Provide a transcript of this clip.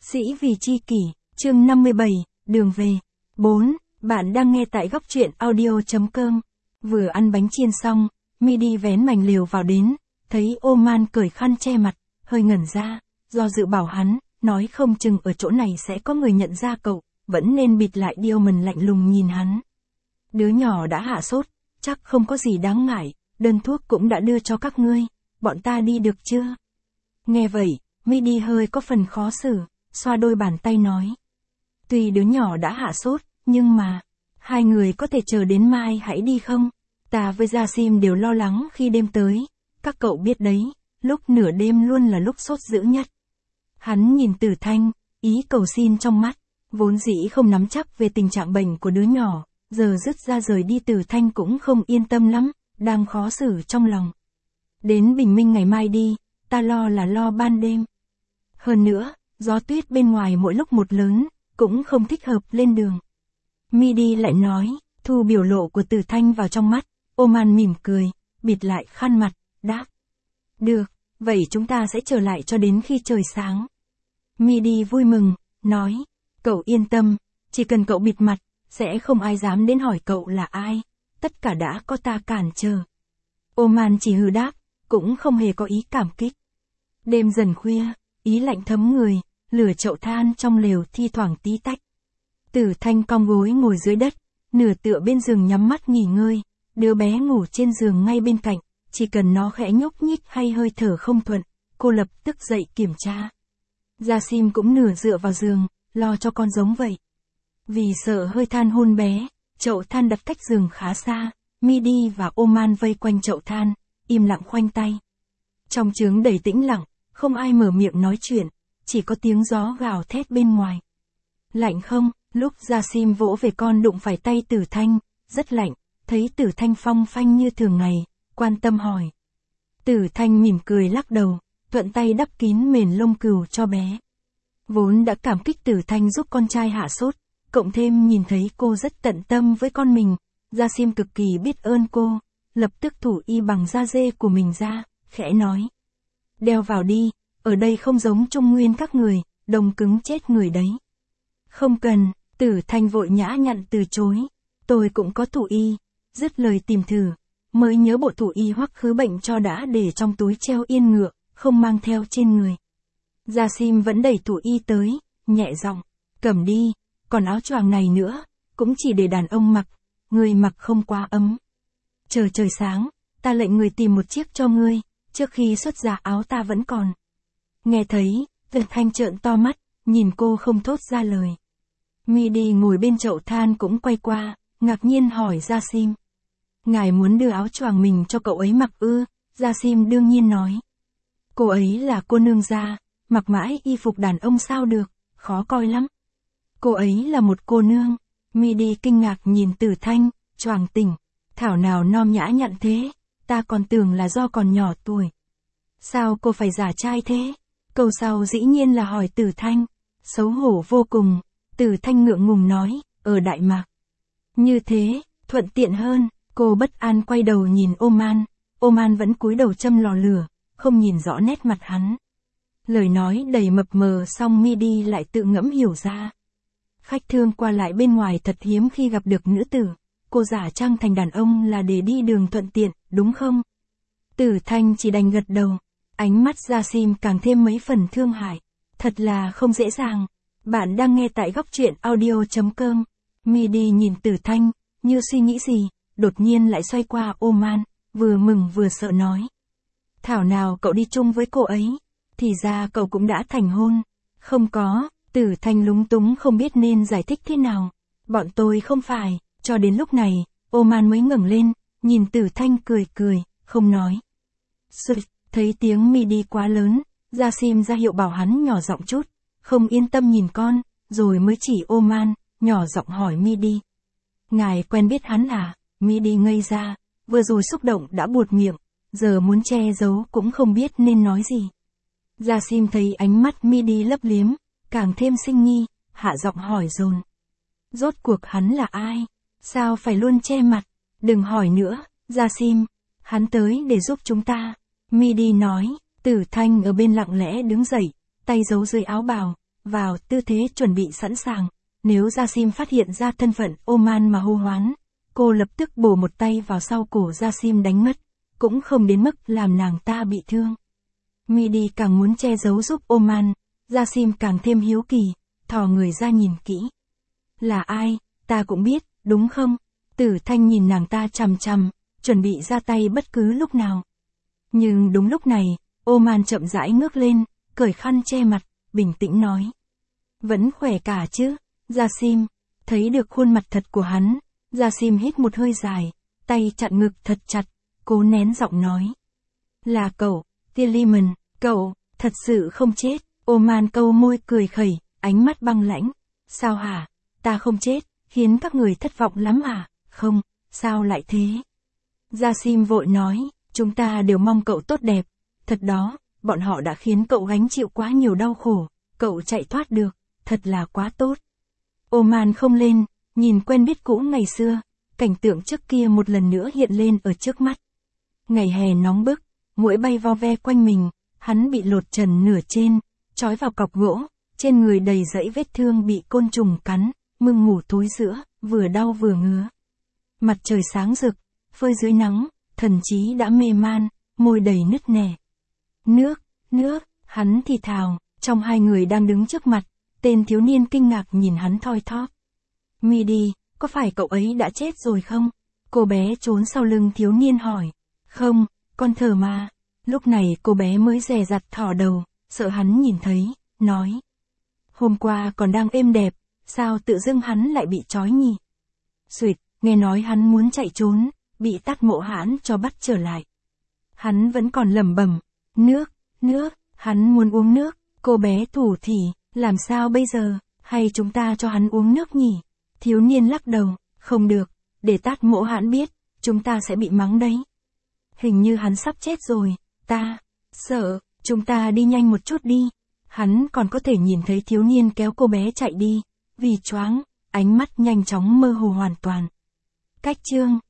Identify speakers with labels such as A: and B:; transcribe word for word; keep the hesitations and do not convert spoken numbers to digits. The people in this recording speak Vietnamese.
A: Sĩ vì chi kỷ, chương năm mươi bảy, đường về. bốn. Bạn đang nghe tại góc truyện audio.com. Vừa ăn bánh chiên xong, Midi vén mành lều vào đến, thấy Oman cởi khăn che mặt, hơi ngẩn ra, do dự bảo hắn, nói không chừng ở chỗ này sẽ có người nhận ra cậu, vẫn nên bịt lại đi. Oman lạnh lùng nhìn hắn. Đứa nhỏ đã hạ sốt, chắc không có gì đáng ngại, đơn thuốc cũng đã đưa cho các ngươi, bọn ta đi được chưa? Nghe vậy, Midi hơi có phần khó xử, xoa đôi bàn tay nói. Tuy đứa nhỏ đã hạ sốt, nhưng mà, hai người có thể chờ đến mai hãy đi không? Ta với Jasim đều lo lắng khi đêm tới, các cậu biết đấy, lúc nửa đêm luôn là lúc sốt dữ nhất. Hắn nhìn Tử Thanh, ý cầu xin trong mắt, vốn dĩ không nắm chắc về tình trạng bệnh của đứa nhỏ, giờ dứt ra rời đi Tử Thanh cũng không yên tâm lắm, đang khó xử trong lòng. Đến bình minh ngày mai đi, ta lo là lo ban đêm. Hơn nữa, gió tuyết bên ngoài mỗi lúc một lớn, cũng không thích hợp lên đường. Midi lại nói, thu biểu lộ của Tử Thanh vào trong mắt, Oman mỉm cười, bịt lại khăn mặt, đáp. Được, vậy chúng ta sẽ trở lại cho đến khi trời sáng. Midi vui mừng, nói, cậu yên tâm, chỉ cần cậu bịt mặt, sẽ không ai dám đến hỏi cậu là ai, tất cả đã có ta cản trở. Oman chỉ hừ đáp, cũng không hề có ý cảm kích. Đêm dần khuya, ý lạnh thấm người, lửa chậu than trong lều thi thoảng tí tách. Tử Thanh cong gối ngồi dưới đất, nửa tựa bên giường nhắm mắt nghỉ ngơi, đứa bé ngủ trên giường ngay bên cạnh, chỉ cần nó khẽ nhúc nhích hay hơi thở không thuận, cô lập tức dậy kiểm tra. Jasim cũng nửa dựa vào giường, lo cho con giống vậy. Vì sợ hơi than hôn bé, chậu than đặt cách giường khá xa, Midi và Oman vây quanh chậu than, im lặng khoanh tay. Trong trướng đầy tĩnh lặng, không ai mở miệng nói chuyện, chỉ có tiếng gió gào thét bên ngoài. Lạnh không? Lúc Jasim vỗ về con đụng phải tay Tử Thanh, rất lạnh, thấy Tử Thanh phong phanh như thường ngày, quan tâm hỏi. Tử Thanh mỉm cười lắc đầu, thuận tay đắp kín mền lông cừu cho bé. Vốn đã cảm kích Tử Thanh giúp con trai hạ sốt, cộng thêm nhìn thấy cô rất tận tâm với con mình, Jasim cực kỳ biết ơn cô, lập tức thủ y bằng da dê của mình ra, khẽ nói. Đeo vào đi, ở đây không giống Trung Nguyên các người, đông cứng chết người đấy. Không cần, Tử Thanh vội nhã nhặn từ chối, tôi cũng có thủ y, dứt lời tìm thử, mới nhớ bộ thủ y hoắc khứ bệnh cho đã để trong túi treo yên ngựa, không mang theo trên người. Jasim vẫn đẩy thủ y tới, nhẹ giọng, cầm đi, còn áo choàng này nữa, cũng chỉ để đàn ông mặc, người mặc không quá ấm. Chờ trời sáng, ta lệnh người tìm một chiếc cho ngươi, trước khi xuất ra áo ta vẫn còn. Nghe thấy, Tử Thanh trợn to mắt, nhìn cô không thốt ra lời. Midi ngồi bên chậu than cũng quay qua, ngạc nhiên hỏi Jasim. Ngài muốn đưa áo choàng mình cho cậu ấy mặc ư? Jasim đương nhiên nói. Cô ấy là cô nương gia, mặc mãi y phục đàn ông sao được, khó coi lắm. Cô ấy là một cô nương. Midi kinh ngạc nhìn Tử Thanh, choàng tỉnh. Thảo nào non nhã nhặn thế, ta còn tưởng là do còn nhỏ tuổi. Sao cô phải giả trai thế? Câu sau dĩ nhiên là hỏi Tử Thanh. Xấu hổ vô cùng, Tử Thanh ngượng ngùng nói, ở Đại Mạc. Như thế, thuận tiện hơn, cô bất an quay đầu nhìn Oman, Oman vẫn cúi đầu châm lò lửa, không nhìn rõ nét mặt hắn. Lời nói đầy mập mờ xong Midi lại tự ngẫm hiểu ra. Khách thương qua lại bên ngoài thật hiếm khi gặp được nữ tử, cô giả trang thành đàn ông là để đi đường thuận tiện, đúng không? Tử Thanh chỉ đành gật đầu, ánh mắt Jasim càng thêm mấy phần thương hại, thật là không dễ dàng. Bạn đang nghe tại góc truyện audio.com. Midi nhìn Tử Thanh, như suy nghĩ gì, đột nhiên lại xoay qua Oman, vừa mừng vừa sợ nói. Thảo nào cậu đi chung với cô ấy, thì ra cậu cũng đã thành hôn. Không có, Tử Thanh lúng túng không biết nên giải thích thế nào. Bọn tôi không phải, cho đến lúc này, Oman mới ngẩng lên, nhìn Tử Thanh cười cười, không nói. Sụt, thấy tiếng Midi quá lớn, Jasim ra hiệu bảo hắn nhỏ giọng chút. Không yên tâm nhìn con, rồi mới chỉ Oman, nhỏ giọng hỏi Midi. Ngài quen biết hắn à? Midi ngây ra, vừa rồi xúc động đã buột miệng, giờ muốn che giấu cũng không biết nên nói gì. Jasim thấy ánh mắt Midi lấp liếm, càng thêm sinh nghi, hạ giọng hỏi dồn. Rốt cuộc hắn là ai? Sao phải luôn che mặt? Đừng hỏi nữa, Jasim, hắn tới để giúp chúng ta. Midi nói, Tử Thanh ở bên lặng lẽ đứng dậy, tay giấu dưới áo bào, vào tư thế chuẩn bị sẵn sàng. Nếu Jasim phát hiện ra thân phận Oman mà hô hoán, cô lập tức bổ một tay vào sau cổ Jasim đánh mất, cũng không đến mức làm nàng ta bị thương. Midi càng muốn che giấu giúp Oman, Jasim càng thêm hiếu kỳ, thò người ra nhìn kỹ. Là ai, ta cũng biết, đúng không? Tử Thanh nhìn nàng ta chằm chằm, chuẩn bị ra tay bất cứ lúc nào. Nhưng đúng lúc này, Oman chậm rãi ngước lên, cởi khăn che mặt, bình tĩnh nói. Vẫn khỏe cả chứ, Jasim. Thấy được khuôn mặt thật của hắn, Jasim hít một hơi dài, tay chặn ngực thật chặt, cố nén giọng nói. Là cậu, Tiliman, cậu, thật sự không chết. Oman câu môi cười khẩy, ánh mắt băng lãnh. Sao hả, ta không chết, khiến các người thất vọng lắm à? Không, sao lại thế? Jasim vội nói, chúng ta đều mong cậu tốt đẹp. Thật đó, bọn họ đã khiến cậu gánh chịu quá nhiều đau khổ, cậu chạy thoát được, thật là quá tốt. Oman không lên, nhìn quen biết cũ ngày xưa, cảnh tượng trước kia một lần nữa hiện lên ở trước mắt. Ngày hè nóng bức, muỗi bay vo ve quanh mình, hắn bị lột trần nửa trên, trói vào cọc gỗ, trên người đầy dãy vết thương bị côn trùng cắn, mưng ngủ thối rữa, vừa đau vừa ngứa. Mặt trời sáng rực, phơi dưới nắng, thần trí đã mê man, môi đầy nứt nẻ. Nước, nước, hắn thì thào, trong hai người đang đứng trước mặt, tên thiếu niên kinh ngạc nhìn hắn thoi thóp. Midi, có phải cậu ấy đã chết rồi không? Cô bé trốn sau lưng thiếu niên hỏi. Không, con thở mà. Lúc này cô bé mới dè dặt thỏ đầu, sợ hắn nhìn thấy, nói. Hôm qua còn đang êm đẹp, sao tự dưng hắn lại bị trói nhỉ? Xuyệt, nghe nói hắn muốn chạy trốn, bị Tát Mộ Hãn cho bắt trở lại. Hắn vẫn còn lẩm bẩm, nước, nước, hắn muốn uống nước. Cô bé thủ thỉ, làm sao bây giờ, hay chúng ta cho hắn uống nước nhỉ? Thiếu niên lắc đầu, không được, để Tát Mộ Hãn biết, chúng ta sẽ bị mắng đấy. Hình như hắn sắp chết rồi, ta, sợ, chúng ta đi nhanh một chút đi. Hắn còn có thể nhìn thấy thiếu niên kéo cô bé chạy đi, vì choáng, ánh mắt nhanh chóng mơ hồ hoàn toàn. Cách chương